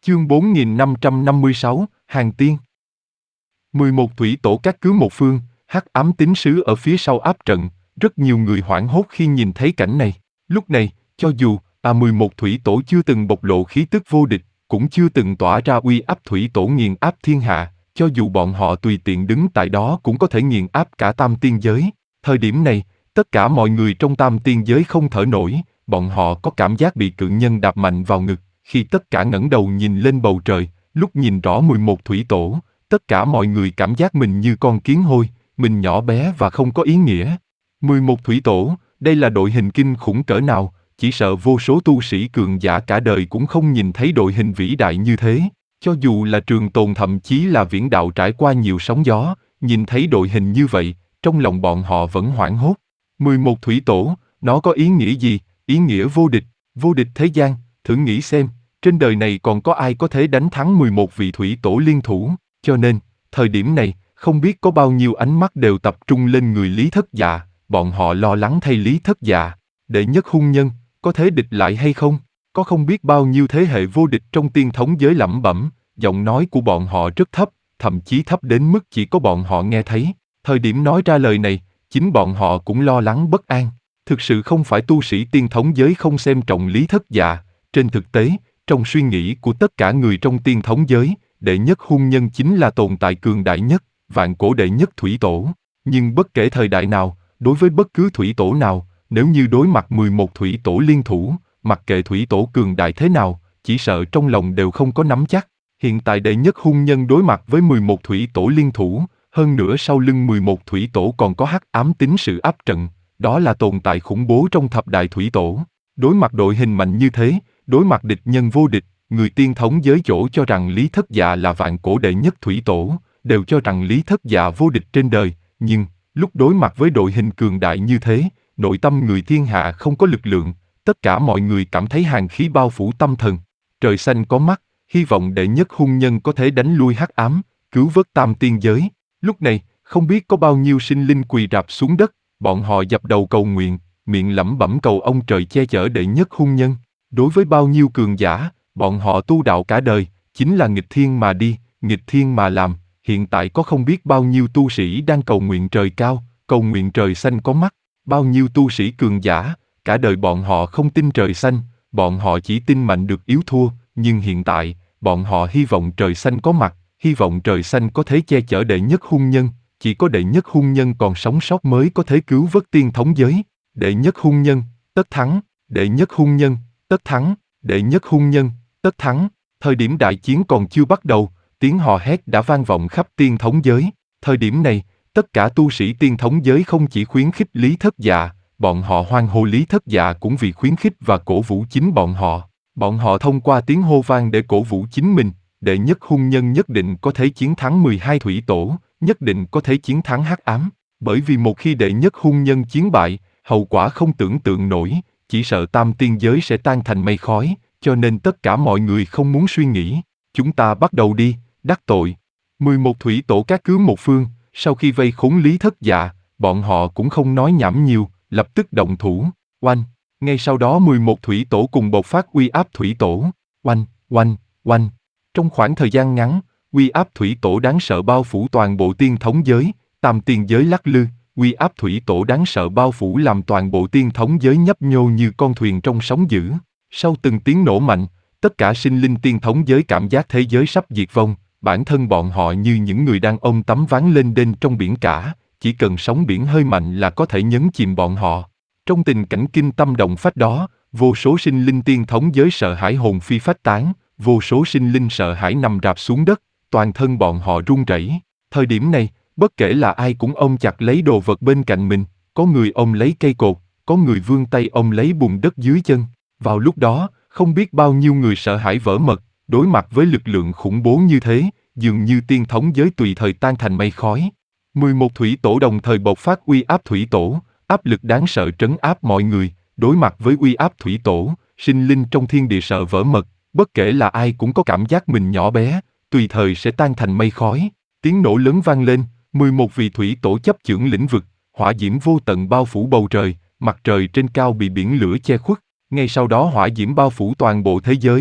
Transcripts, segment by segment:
Chương 4556, Hàng Tiên. 11 thủy tổ các cứ một phương, hắc ám tín sứ ở phía sau áp trận, rất nhiều người hoảng hốt khi nhìn thấy cảnh này. Lúc này, cho dù 11 thủy tổ chưa từng bộc lộ khí tức vô địch, cũng chưa từng tỏa ra uy áp thủy tổ nghiền áp thiên hạ, cho dù bọn họ tùy tiện đứng tại đó cũng có thể nghiền áp cả tam tiên giới. Thời điểm này, tất cả mọi người trong tam tiên giới không thở nổi, bọn họ có cảm giác bị cự nhân đạp mạnh vào ngực. Khi tất cả ngẩng đầu nhìn lên bầu trời, lúc nhìn rõ 11 thủy tổ, tất cả mọi người cảm giác mình như con kiến hôi, mình nhỏ bé và không có ý nghĩa. 11 thủy tổ, đây là đội hình kinh khủng cỡ nào, chỉ sợ vô số tu sĩ cường giả cả đời cũng không nhìn thấy đội hình vĩ đại như thế. Cho dù là Trường Tồn thậm chí là Viễn Đạo trải qua nhiều sóng gió, nhìn thấy đội hình như vậy, trong lòng bọn họ vẫn hoảng hốt. 11 thủy tổ, nó có ý nghĩa gì? Ý nghĩa vô địch thế gian. Thử nghĩ xem, trên đời này còn có ai có thể đánh thắng 11 vị thủy tổ liên thủ, cho nên, thời điểm này, không biết có bao nhiêu ánh mắt đều tập trung lên người Lý Thất Dạ, bọn họ lo lắng thay Lý Thất Dạ. Đệ nhất hung nhân, có thể địch lại hay không? Có không biết bao nhiêu thế hệ vô địch trong tiên thống giới lẩm bẩm, giọng nói của bọn họ rất thấp, thậm chí thấp đến mức chỉ có bọn họ nghe thấy. Thời điểm nói ra lời này, chính bọn họ cũng lo lắng bất an. Thực sự không phải tu sĩ tiên thống giới không xem trọng Lý Thất Dạ, trên thực tế, trong suy nghĩ của tất cả người trong tiên thống giới, đệ nhất hung nhân chính là tồn tại cường đại nhất, vạn cổ đệ nhất thủy tổ. Nhưng bất kể thời đại nào, đối với bất cứ thủy tổ nào, nếu như đối mặt 11 thủy tổ liên thủ, mặc kệ thủy tổ cường đại thế nào, chỉ sợ trong lòng đều không có nắm chắc. Hiện tại đệ nhất hung nhân đối mặt với 11 thủy tổ liên thủ, hơn nữa sau lưng 11 thủy tổ còn có hắc ám tín sự áp trận, đó là tồn tại khủng bố trong thập đại thủy tổ. Đối mặt đội hình mạnh như thế, đối mặt địch nhân vô địch, người tiên thống giới chỗ cho rằng Lý Thất Dạ là vạn cổ đệ nhất thủy tổ, đều cho rằng Lý Thất Dạ vô địch trên đời, nhưng, lúc đối mặt với đội hình cường đại như thế, nội tâm người thiên hạ không có lực lượng, tất cả mọi người cảm thấy hàn khí bao phủ tâm thần. Trời xanh có mắt, hy vọng đệ nhất hung nhân có thể đánh lui hắc ám, cứu vớt tam tiên giới. Lúc này, không biết có bao nhiêu sinh linh quỳ rạp xuống đất, bọn họ dập đầu cầu nguyện, miệng lẩm bẩm cầu ông trời che chở đệ nhất hung nhân. Đối với bao nhiêu cường giả, bọn họ tu đạo cả đời, chính là nghịch thiên mà đi, nghịch thiên mà làm. Hiện tại có không biết bao nhiêu tu sĩ đang cầu nguyện trời cao, cầu nguyện trời xanh có mắt. Bao nhiêu tu sĩ cường giả, cả đời bọn họ không tin trời xanh, bọn họ chỉ tin mạnh được yếu thua, nhưng hiện tại, bọn họ hy vọng trời xanh có mặt, hy vọng trời xanh có thể che chở đệ nhất hung nhân, chỉ có đệ nhất hung nhân còn sống sót mới có thể cứu vớt tiên thống giới. Đệ nhất hung nhân, tất thắng, đệ nhất hung nhân, tất thắng, đệ nhất hung nhân, tất thắng. Thời điểm đại chiến còn chưa bắt đầu, tiếng hò hét đã vang vọng khắp tiên thống giới. Thời điểm này, tất cả tu sĩ tiên thống giới không chỉ khuyến khích Lý Thất Dạ, bọn họ hoan hô Lý Thất Dạ cũng vì khuyến khích và cổ vũ chính bọn họ. Bọn họ thông qua tiếng hô vang để cổ vũ chính mình, đệ nhất hung nhân nhất định có thể chiến thắng 12 thủy tổ, nhất định có thể chiến thắng hắc ám. Bởi vì một khi đệ nhất hung nhân chiến bại, hậu quả không tưởng tượng nổi, chỉ sợ tam tiên giới sẽ tan thành mây khói, cho nên tất cả mọi người không muốn suy nghĩ. Chúng ta bắt đầu đi, đắc tội. 11 thủy tổ các cứ một phương, sau khi vây khốn Lý Thất Dạ, bọn họ cũng không nói nhảm nhiều, lập tức động thủ, oanh. Ngay sau đó 11 thủy tổ cùng bộc phát uy áp thủy tổ, oanh, oanh, oanh. Trong khoảng thời gian ngắn, uy áp thủy tổ đáng sợ bao phủ toàn bộ tiên thống giới, tam tiên giới lắc lư, uy áp thủy tổ đáng sợ bao phủ làm toàn bộ tiên thống giới nhấp nhô như con thuyền trong sóng dữ. Sau từng tiếng nổ mạnh, tất cả sinh linh tiên thống giới cảm giác thế giới sắp diệt vong, bản thân bọn họ như những người đang ôm tấm ván lên đên trong biển cả, chỉ cần sóng biển hơi mạnh là có thể nhấn chìm bọn họ. Trong tình cảnh kinh tâm động phách đó, vô số sinh linh tiên thống giới sợ hãi hồn phi phách tán, vô số sinh linh sợ hãi nằm rạp xuống đất, toàn thân bọn họ run rẩy. Thời điểm này, bất kể là ai cũng ôm chặt lấy đồ vật bên cạnh mình, có người ôm lấy cây cột, có người vươn tay ôm lấy bùn đất dưới chân. Vào lúc đó, không biết bao nhiêu người sợ hãi vỡ mật, đối mặt với lực lượng khủng bố như thế, dường như tiên thống giới tùy thời tan thành mây khói. 11 thủy tổ đồng thời bộc phát uy áp thủy tổ, áp lực đáng sợ trấn áp mọi người, đối mặt với uy áp thủy tổ, sinh linh trong thiên địa sợ vỡ mật, bất kể là ai cũng có cảm giác mình nhỏ bé, tùy thời sẽ tan thành mây khói. Tiếng nổ lớn vang lên, 11 vị thủy tổ chấp chưởng lĩnh vực, hỏa diễm vô tận bao phủ bầu trời, mặt trời trên cao bị biển lửa che khuất. Ngay sau đó hỏa diễm bao phủ toàn bộ thế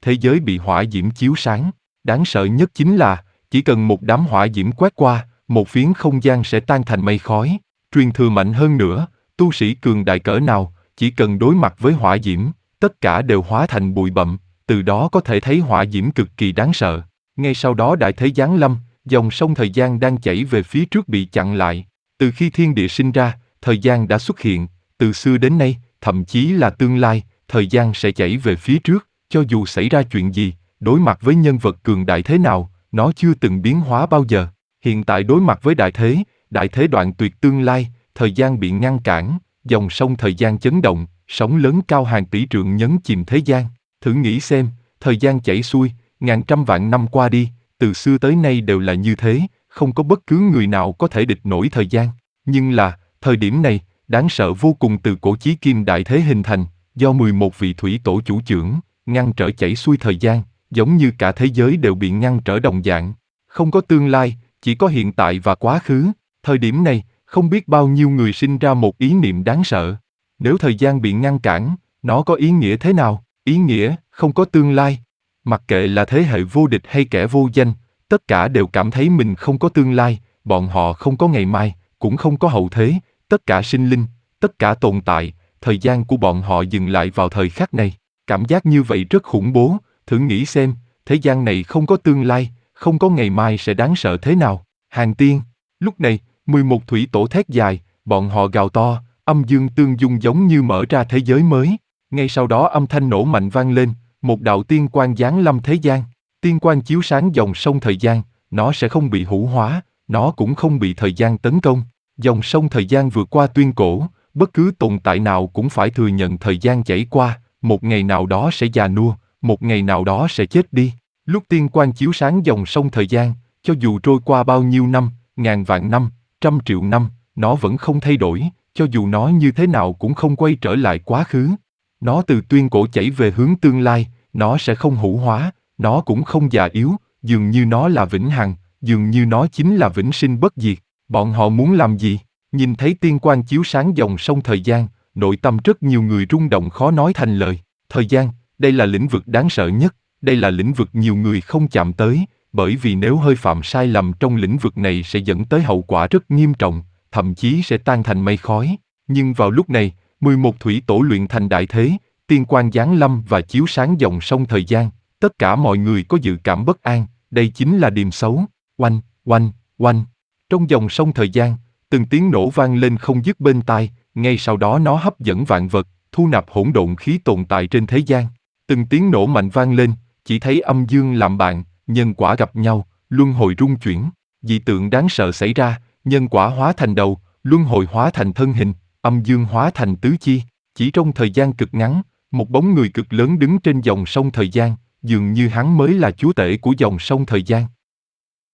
thế giới bị hỏa diễm chiếu sáng. Đáng sợ nhất chính là, chỉ cần một đám hỏa diễm quét qua, một phiến không gian sẽ tan thành mây khói. Truyền thừa mạnh hơn nữa, tu sĩ cường đại cỡ nào, chỉ cần đối mặt với hỏa diễm, tất cả đều hóa thành bụi bặm, từ đó có thể thấy hỏa diễm cực kỳ đáng sợ. Ngay sau đó đại thế giáng lâm, dòng sông thời gian đang chảy về phía trước bị chặn lại. Từ khi thiên địa sinh ra, thời gian đã xuất hiện, từ xưa đến nay, thậm chí là tương lai, thời gian sẽ chảy về phía trước, cho dù xảy ra chuyện gì, đối mặt với nhân vật cường đại thế nào, nó chưa từng biến hóa bao giờ. Hiện tại đối mặt với đại thế đoạn tuyệt tương lai, thời gian bị ngăn cản, dòng sông thời gian chấn động, sóng lớn cao hàng tỷ trượng nhấn chìm thế gian. Thử nghĩ xem, thời gian chảy xuôi, ngàn trăm vạn năm qua đi, từ xưa tới nay đều là như thế, không có bất cứ người nào có thể địch nổi thời gian. Nhưng là, thời điểm này, đáng sợ vô cùng từ cổ chí kim đại thế hình thành, do 11 vị thủy tổ chủ trưởng, ngăn trở chảy xuôi thời gian, giống như cả thế giới đều bị ngăn trở đồng dạng. Không có tương lai, chỉ có hiện tại và quá khứ. Thời điểm này, không biết bao nhiêu người sinh ra một ý niệm đáng sợ. Nếu thời gian bị ngăn cản, nó có ý nghĩa thế nào? Ý nghĩa, không có tương lai. Mặc kệ là thế hệ vô địch hay kẻ vô danh, tất cả đều cảm thấy mình không có tương lai, bọn họ không có ngày mai, cũng không có hậu thế, tất cả sinh linh, tất cả tồn tại, thời gian của bọn họ dừng lại vào thời khắc này. Cảm giác như vậy rất khủng bố, thử nghĩ xem, thế gian này không có tương lai, không có ngày mai sẽ đáng sợ thế nào. Hàng tiên, lúc này, 11 thủy tổ thét dài, bọn họ gào to, âm dương tương dung giống như mở ra thế giới mới. Ngay sau đó âm thanh nổ mạnh vang lên, một đạo tiên quang giáng lâm thế gian. Tiên quang chiếu sáng dòng sông thời gian, nó sẽ không bị hủ hóa, nó cũng không bị thời gian tấn công. Dòng sông thời gian vượt qua tuyên cổ, bất cứ tồn tại nào cũng phải thừa nhận thời gian chảy qua, một ngày nào đó sẽ già nua, một ngày nào đó sẽ chết đi. Lúc tiên quang chiếu sáng dòng sông thời gian, cho dù trôi qua bao nhiêu năm, ngàn vạn năm, trăm triệu năm, nó vẫn không thay đổi, cho dù nó như thế nào cũng không quay trở lại quá khứ. Nó từ tuyên cổ chảy về hướng tương lai, nó sẽ không hủ hóa, nó cũng không già yếu, dường như nó là vĩnh hằng, dường như nó chính là vĩnh sinh bất diệt. Bọn họ muốn làm gì? Nhìn thấy tiên quang chiếu sáng dòng sông thời gian, nội tâm rất nhiều người rung động khó nói thành lời. Thời gian, đây là lĩnh vực đáng sợ nhất, đây là lĩnh vực nhiều người không chạm tới, bởi vì nếu hơi phạm sai lầm trong lĩnh vực này sẽ dẫn tới hậu quả rất nghiêm trọng, thậm chí sẽ tan thành mây khói. Nhưng vào lúc này, 11 thủy tổ luyện thành đại thế, tiên quang giáng lâm và chiếu sáng dòng sông thời gian, tất cả mọi người có dự cảm bất an, đây chính là điềm xấu. Oanh, oanh, oanh. Trong dòng sông thời gian, từng tiếng nổ vang lên không dứt bên tai, ngay sau đó nó hấp dẫn vạn vật, thu nạp hỗn độn khí tồn tại trên thế gian. Từng tiếng nổ mạnh vang lên, chỉ thấy âm dương làm bạn, nhân quả gặp nhau, luân hồi rung chuyển. Dị tượng đáng sợ xảy ra, nhân quả hóa thành đầu, luân hồi hóa thành thân hình, âm dương hóa thành tứ chi. Chỉ trong thời gian cực ngắn, một bóng người cực lớn đứng trên dòng sông thời gian, dường như hắn mới là chúa tể của dòng sông thời gian.